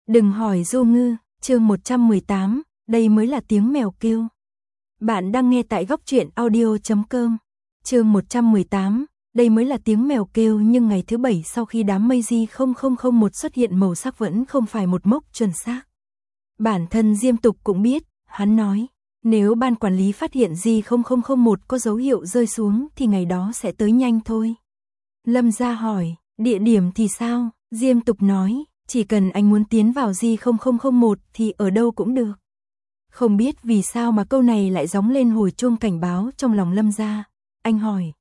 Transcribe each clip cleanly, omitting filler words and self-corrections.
Đừng hỏi Du Ngư, chương 118, đây mới là tiếng mèo kêu. Bạn đang nghe tại góc truyện audio.com. Chương 118, đây mới là tiếng mèo kêu, nhưng ngày thứ bảy sau khi đám mây J0001 xuất hiện màu sắc vẫn không phải một mốc chuẩn xác. Bản thân Diêm Tục cũng biết, hắn nói, nếu ban quản lý phát hiện J0001 có dấu hiệu rơi xuống thì ngày đó sẽ tới nhanh thôi. Lâm Gia hỏi, địa điểm thì sao? Diêm Tục nói, chỉ cần anh muốn tiến vào J0001 thì ở đâu cũng được. Không biết vì sao mà câu này lại gióng lên hồi chuông cảnh báo trong lòng Lâm Gia. Anh hỏi,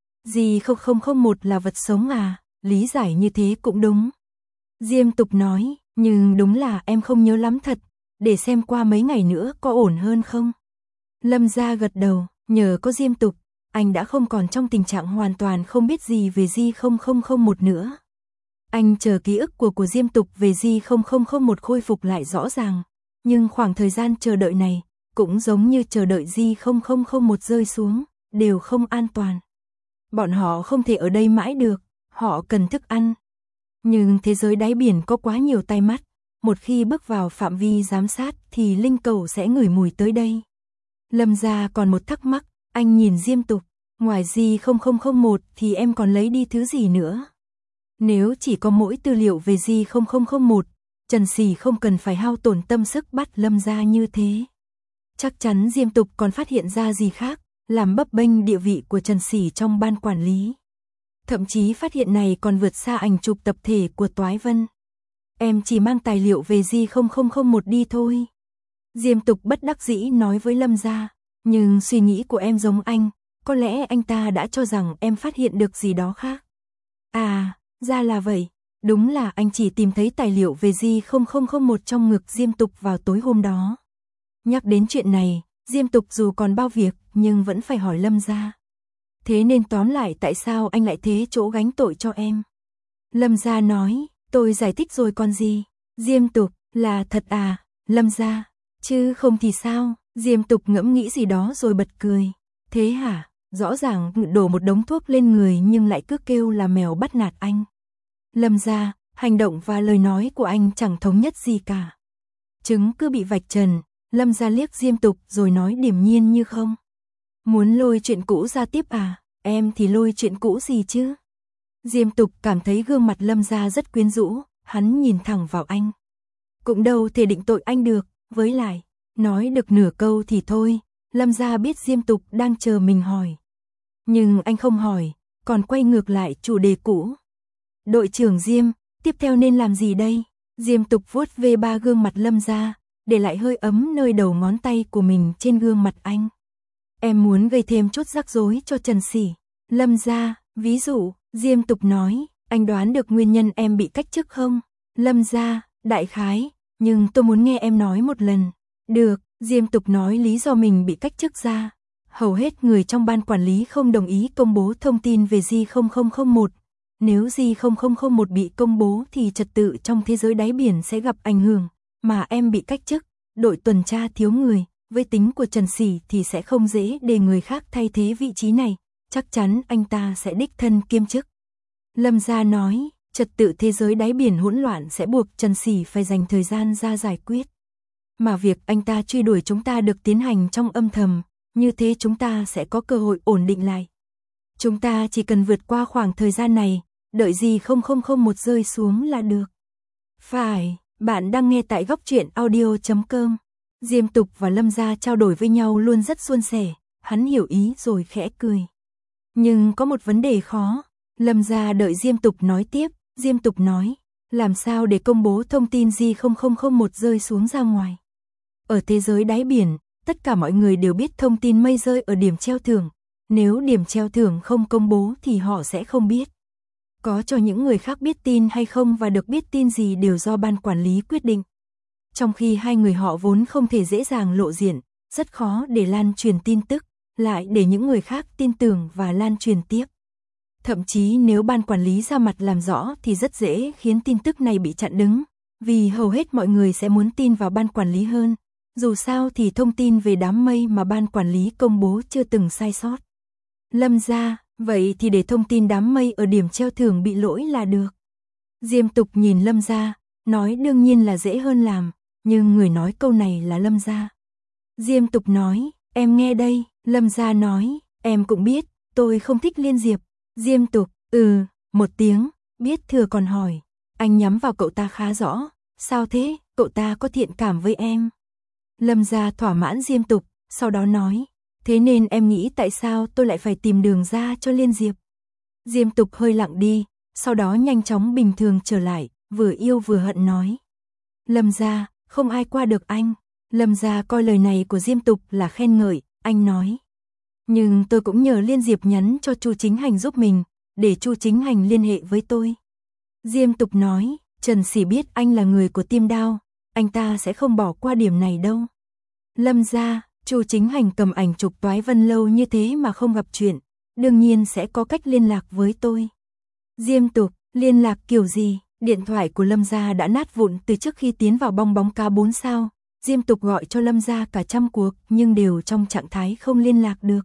J0001 là vật sống à? Lý giải như thế cũng đúng. Diêm Tục nói, nhưng đúng là em không nhớ lắm thật, để xem qua mấy ngày nữa có ổn hơn không? Lâm Gia gật đầu, nhờ có Diêm Tục, anh đã không còn trong tình trạng hoàn toàn không biết gì về J0001 nữa. Anh chờ ký ức của Diêm Tục về J0001 khôi phục lại rõ ràng, nhưng khoảng thời gian chờ đợi này, cũng giống như chờ đợi J0001 rơi xuống, đều không an toàn. Bọn họ không thể ở đây mãi được, họ cần thức ăn. Nhưng thế giới đáy biển có quá nhiều tai mắt, một khi bước vào phạm vi giám sát thì linh cầu sẽ ngửi mùi tới đây. Lâm Gia còn một thắc mắc, anh nhìn Diêm Tục, ngoài J0001 thì em còn lấy đi thứ gì nữa? Nếu chỉ có mỗi tư liệu về J0001, Trần Sỉ không cần phải hao tổn tâm sức bắt Lâm Gia như thế. Chắc chắn Diêm Tục còn phát hiện ra gì khác, làm bấp bênh địa vị của Trần Sỉ trong ban quản lý. Thậm chí phát hiện này còn vượt xa ảnh chụp tập thể của Toái Vân. Em chỉ mang tài liệu về J0001 đi thôi. Diêm Tục bất đắc dĩ nói với Lâm Gia, nhưng suy nghĩ của em giống anh, có lẽ anh ta đã cho rằng em phát hiện được gì đó khác. À, ra là vậy, đúng là anh chỉ tìm thấy tài liệu về J0001 trong ngực Diêm Tục vào tối hôm đó. Nhắc đến chuyện này, Diêm Tục dù còn bao việc nhưng vẫn phải hỏi Lâm Gia. Thế nên tóm lại tại sao anh lại thế chỗ gánh tội cho em? Lâm Gia nói, tôi giải thích rồi còn gì? Diêm Tục, là thật à? Lâm Gia, chứ không thì sao? Diêm Tục ngẫm nghĩ gì đó rồi bật cười. Thế hả? Rõ ràng đổ một đống thuốc lên người nhưng lại cứ kêu là mèo bắt nạt anh. Lâm Gia, hành động và lời nói của anh chẳng thống nhất gì cả. Trứng cứ bị vạch trần, Lâm Gia liếc Diêm Tục rồi nói điềm nhiên như không. Muốn lôi chuyện cũ ra tiếp à? Em thì lôi chuyện cũ gì chứ? Diêm Tục cảm thấy gương mặt Lâm Gia rất quyến rũ, hắn nhìn thẳng vào anh. Cũng đâu thể định tội anh được, với lại, nói được nửa câu thì thôi, Lâm Gia biết Diêm Tục đang chờ mình hỏi. Nhưng anh không hỏi, còn quay ngược lại chủ đề cũ. Đội trưởng Diêm, tiếp theo nên làm gì đây? Diêm Tục vuốt về ba gương mặt Lâm Gia, để lại hơi ấm nơi đầu ngón tay của mình trên gương mặt anh. Em muốn gây thêm chút rắc rối cho Trần Sỉ. Lâm Gia, ví dụ, Diêm Tục nói, anh đoán được nguyên nhân em bị cách chức không? Lâm Gia, đại khái, nhưng tôi muốn nghe em nói một lần. Được, Diêm Tục nói lý do mình bị cách chức ra. Hầu hết người trong ban quản lý không đồng ý công bố thông tin về J0001. Nếu J0001 bị công bố thì trật tự trong thế giới đáy biển sẽ gặp ảnh hưởng, mà em bị cách chức, đội tuần tra thiếu người, với tính của Trần Sỉ thì sẽ không dễ để người khác thay thế vị trí này, chắc chắn anh ta sẽ đích thân kiêm chức. Lâm Gia nói, trật tự thế giới đáy biển hỗn loạn sẽ buộc Trần Sỉ phải dành thời gian ra giải quyết. Mà việc anh ta truy đuổi chúng ta được tiến hành trong âm thầm, như thế chúng ta sẽ có cơ hội ổn định lại. Chúng ta chỉ cần vượt qua khoảng thời gian này, đợi J0001 rơi xuống là được. Phải, bạn đang nghe tại góc truyện audio.com. Diêm Tục và Lâm Gia trao đổi với nhau luôn rất suôn sẻ, hắn hiểu ý rồi khẽ cười. Nhưng có một vấn đề khó, Lâm Gia đợi Diêm Tục nói tiếp, Diêm Tục nói, làm sao để công bố thông tin J0001 rơi xuống ra ngoài. Ở thế giới đáy biển, tất cả mọi người đều biết thông tin mây rơi ở điểm treo thưởng, nếu điểm treo thưởng không công bố thì họ sẽ không biết. Có cho những người khác biết tin hay không và được biết tin gì đều do ban quản lý quyết định. Trong khi hai người họ vốn không thể dễ dàng lộ diện, rất khó để lan truyền tin tức, lại để những người khác tin tưởng và lan truyền tiếp. Thậm chí nếu ban quản lý ra mặt làm rõ thì rất dễ khiến tin tức này bị chặn đứng, vì hầu hết mọi người sẽ muốn tin vào ban quản lý hơn. Dù sao thì thông tin về đám mây mà ban quản lý công bố chưa từng sai sót. Lâm Gia, vậy thì để thông tin đám mây ở điểm treo thưởng bị lỗi là được. Diêm Tục nhìn Lâm Gia, nói đương nhiên là dễ hơn làm, nhưng người nói câu này là Lâm Gia. Diêm Tục nói, em nghe đây, Lâm Gia nói, em cũng biết, tôi không thích Liên Diệp. Diêm Tục, một tiếng, biết thừa còn hỏi, anh nhắm vào cậu ta khá rõ, sao thế, cậu ta có thiện cảm với em. Lâm Gia thỏa mãn Diêm Tục, sau đó nói, thế nên em nghĩ tại sao tôi lại phải tìm đường ra cho Liên Diệp. Diêm Tục hơi lặng đi, sau đó nhanh chóng bình thường trở lại, vừa yêu vừa hận nói. Lâm Gia, không ai qua được anh. Lâm Gia coi lời này của Diêm Tục là khen ngợi, anh nói. Nhưng tôi cũng nhờ Liên Diệp nhắn cho Chu Chính Hành giúp mình, để Chu Chính Hành liên hệ với tôi. Diêm Tục nói, Trần Sỉ biết anh là người của Tiêm Đao, anh ta sẽ không bỏ qua điểm này đâu. Lâm Gia, Chu Chính Hành cầm ảnh chụp Toái Vân lâu như thế mà không gặp chuyện, đương nhiên sẽ có cách liên lạc với tôi. Diêm Tục, liên lạc kiểu gì? Điện thoại của Lâm Gia đã nát vụn từ trước khi tiến vào bong bóng cá 4 sao. Diêm Tục gọi cho Lâm Gia cả trăm cuộc nhưng đều trong trạng thái không liên lạc được.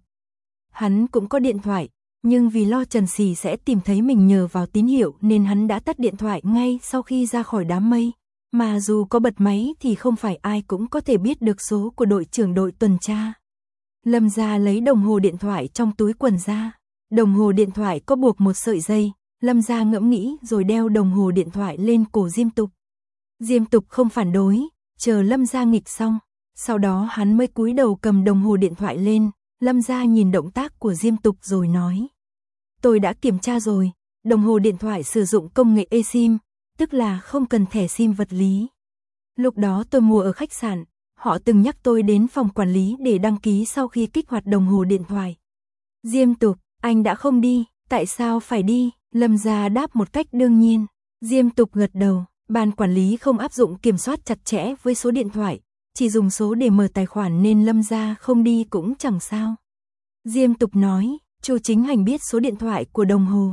Hắn cũng có điện thoại, nhưng vì lo Trần Sỉ sẽ tìm thấy mình nhờ vào tín hiệu nên hắn đã tắt điện thoại ngay sau khi ra khỏi đám mây. Mà dù có bật máy thì không phải ai cũng có thể biết được số của đội trưởng đội tuần tra. Lâm Gia lấy đồng hồ điện thoại trong túi quần ra. Đồng hồ điện thoại có buộc một sợi dây. Lâm Gia ngẫm nghĩ rồi đeo đồng hồ điện thoại lên cổ Diêm Tục. Diêm Tục không phản đối, chờ Lâm Gia nghịch xong. Sau đó hắn mới cúi đầu cầm đồng hồ điện thoại lên. Lâm Gia nhìn động tác của Diêm Tục rồi nói. Tôi đã kiểm tra rồi, đồng hồ điện thoại sử dụng công nghệ eSIM, tức là không cần thẻ SIM vật lý. Lúc đó tôi mua ở khách sạn, họ từng nhắc tôi đến phòng quản lý để đăng ký sau khi kích hoạt đồng hồ điện thoại. Diêm Tục, anh đã không đi, tại sao phải đi? Lâm Gia đáp một cách đương nhiên. Diêm Tục gật đầu, ban quản lý không áp dụng kiểm soát chặt chẽ với số điện thoại, chỉ dùng số để mở tài khoản nên Lâm Gia không đi cũng chẳng sao. Diêm Tục nói, Chu Chính Hành biết số điện thoại của đồng hồ.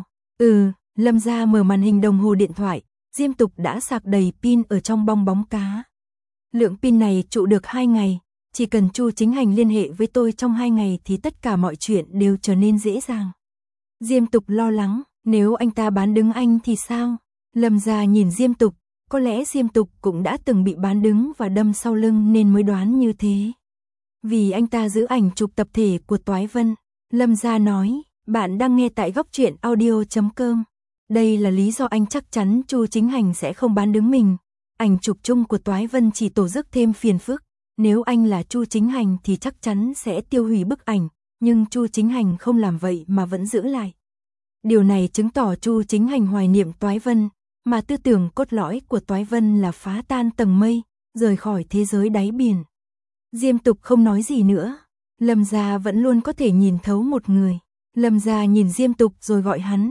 Lâm Gia mở màn hình đồng hồ điện thoại, Diêm Tục đã sạc đầy pin ở trong bong bóng cá. Lượng pin này trụ được 2 ngày, chỉ cần Chu Chính Hành liên hệ với tôi trong 2 ngày thì tất cả mọi chuyện đều trở nên dễ dàng. Diêm Tục lo lắng, nếu anh ta bán đứng anh thì sao? Lâm Gia nhìn Diêm Tục, có lẽ Diêm Tục cũng đã từng bị bán đứng và đâm sau lưng nên mới đoán như thế. Vì anh ta giữ ảnh chụp tập thể của Toái Vân. Lâm Gia nói, bạn đang nghe tại góc truyện audio.com. Đây là lý do anh chắc chắn Chu Chính Hành sẽ không bán đứng mình. Ảnh chụp chung của Toái Vân chỉ tổ rước thêm phiền phức. Nếu anh là Chu Chính Hành thì chắc chắn sẽ tiêu hủy bức ảnh, nhưng Chu Chính Hành không làm vậy mà vẫn giữ lại. Điều này chứng tỏ Chu Chính Hành hoài niệm Toái Vân, mà tư tưởng cốt lõi của Toái Vân là phá tan tầng mây, rời khỏi thế giới đáy biển. Diêm Tục không nói gì nữa. Lâm Gia vẫn luôn có thể nhìn thấu một người. Lâm Gia nhìn Diêm Tục rồi gọi hắn.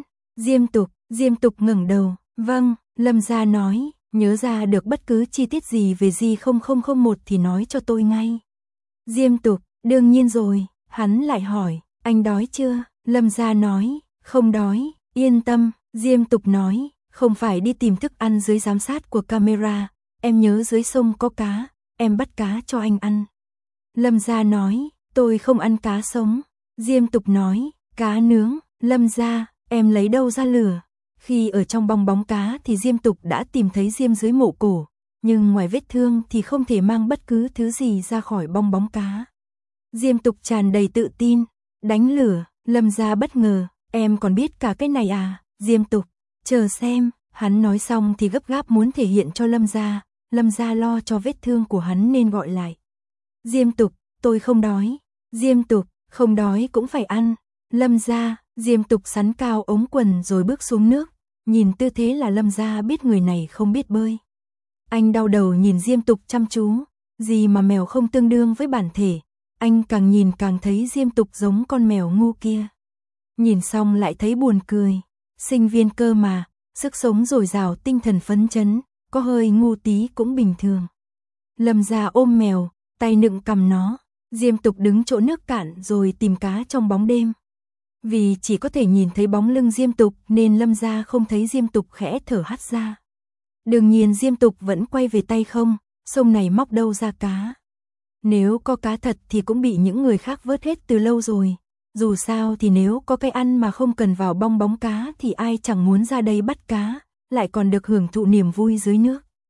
Diêm Tục ngẩng đầu. Vâng, Lâm Gia nói, nhớ ra được bất cứ chi tiết gì về J0001 thì nói cho tôi ngay. Diêm Tục, đương nhiên rồi. Hắn lại hỏi, anh đói chưa? Lâm Gia nói, không đói, yên tâm. Diêm Tục nói, không phải đi tìm thức ăn dưới giám sát của camera, em nhớ dưới sông có cá, em bắt cá cho anh ăn. Lâm Gia nói, tôi không ăn cá sống. Diêm Tục nói, cá nướng. Lâm Gia, em lấy đâu ra lửa? Khi ở trong bong bóng cá thì Diêm Tục đã tìm thấy diêm dưới mộ cổ, nhưng ngoài vết thương thì không thể mang bất cứ thứ gì ra khỏi bong bóng cá. Diêm Tục tràn đầy tự tin, đánh lửa. Lâm Gia bất ngờ, em còn biết cả cái này à? Diêm Tục, chờ xem. Hắn nói xong thì gấp gáp muốn thể hiện cho Lâm Gia. Lâm Gia lo cho vết thương của hắn nên gọi lại. Diêm Tục, tôi không đói. Diêm Tục, không đói cũng phải ăn. Lâm Gia, Diêm Tục sắn cao ống quần rồi bước xuống nước. Nhìn tư thế là Lâm Gia biết người này không biết bơi. Anh đau đầu nhìn Diêm Tục chăm chú. Gì mà mèo không tương đương với bản thể. Anh càng nhìn càng thấy Diêm Tục giống con mèo ngu kia. Nhìn xong lại thấy buồn cười. Sinh viên cơ mà, sức sống dồi dào, tinh thần phấn chấn, có hơi ngu tí cũng bình thường. Lâm Gia ôm mèo, tay nựng cầm nó. Diêm Tục đứng chỗ nước cạn rồi tìm cá trong bóng đêm. Vì chỉ có thể nhìn thấy bóng lưng Diêm Tục nên Lâm Gia không thấy Diêm Tục khẽ thở hắt ra. Đương nhiên Diêm Tục vẫn quay về tay không, sông này móc đâu ra cá. Nếu có cá thật thì cũng bị những người khác vớt hết từ lâu rồi. Dù sao thì nếu có cái ăn mà không cần vào bong bóng cá thì ai chẳng muốn ra đây bắt cá, lại còn được hưởng thụ niềm vui dưới nước.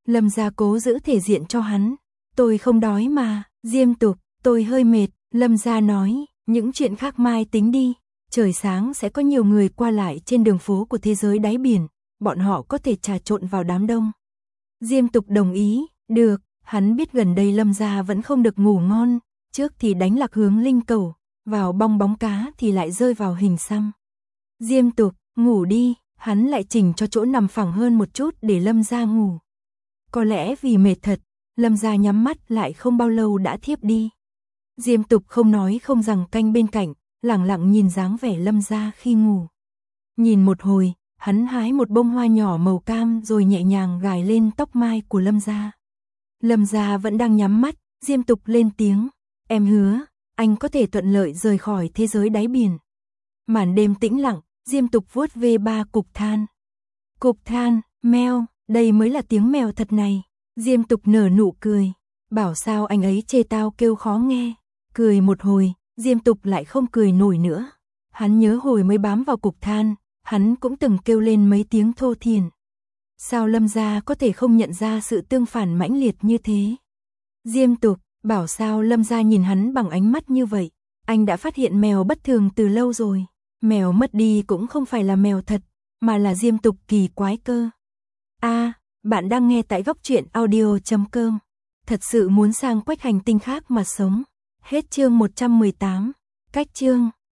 Lâm Gia cố giữ thể diện cho hắn. Tôi không đói mà, Diêm Tục, tôi hơi mệt, Lâm Gia nói, những chuyện khác mai tính đi. Trời sáng sẽ có nhiều người qua lại trên đường phố của thế giới đáy biển, bọn họ có thể trà trộn vào đám đông. Diêm Tục đồng ý, được, hắn biết gần đây Lâm Gia vẫn không được ngủ ngon, trước thì đánh lạc hướng linh cầu, vào bong bóng cá thì lại rơi vào hình xăm. Diêm Tục, ngủ đi, hắn lại chỉnh cho chỗ nằm phẳng hơn một chút để Lâm Gia ngủ. Có lẽ vì mệt thật, Lâm Gia nhắm mắt lại không bao lâu đã thiếp đi. Diêm Tục không nói không rằng canh bên cạnh, lẳng lặng nhìn dáng vẻ Lâm Gia khi ngủ. Nhìn một hồi, hắn hái một bông hoa nhỏ màu cam rồi nhẹ nhàng gài lên tóc mai của Lâm Gia. Lâm Gia vẫn đang nhắm mắt, Diêm Tục lên tiếng, em hứa, anh có thể thuận lợi rời khỏi thế giới đáy biển. Màn đêm tĩnh lặng, Diêm Tục vuốt về 3 cục than. Cục than, meo, đây mới là tiếng mèo thật này. Diêm Tục nở nụ cười, bảo sao anh ấy chê tao kêu khó nghe. Cười một hồi, Diêm Tục lại không cười nổi nữa. Hắn nhớ hồi mới bám vào cục than, hắn cũng từng kêu lên mấy tiếng thô thiển. Sao Lâm Gia có thể không nhận ra sự tương phản mãnh liệt như thế? Diêm Tục, bảo sao Lâm Gia nhìn hắn bằng ánh mắt như vậy? Anh đã phát hiện mèo bất thường từ lâu rồi. Mèo mất đi cũng không phải là mèo thật, mà là Diêm Tục kỳ quái cơ. Bạn đang nghe tại góc truyện audio.com. Thật sự muốn sang quách hành tinh khác mà sống. Hết chương 118. Cách chương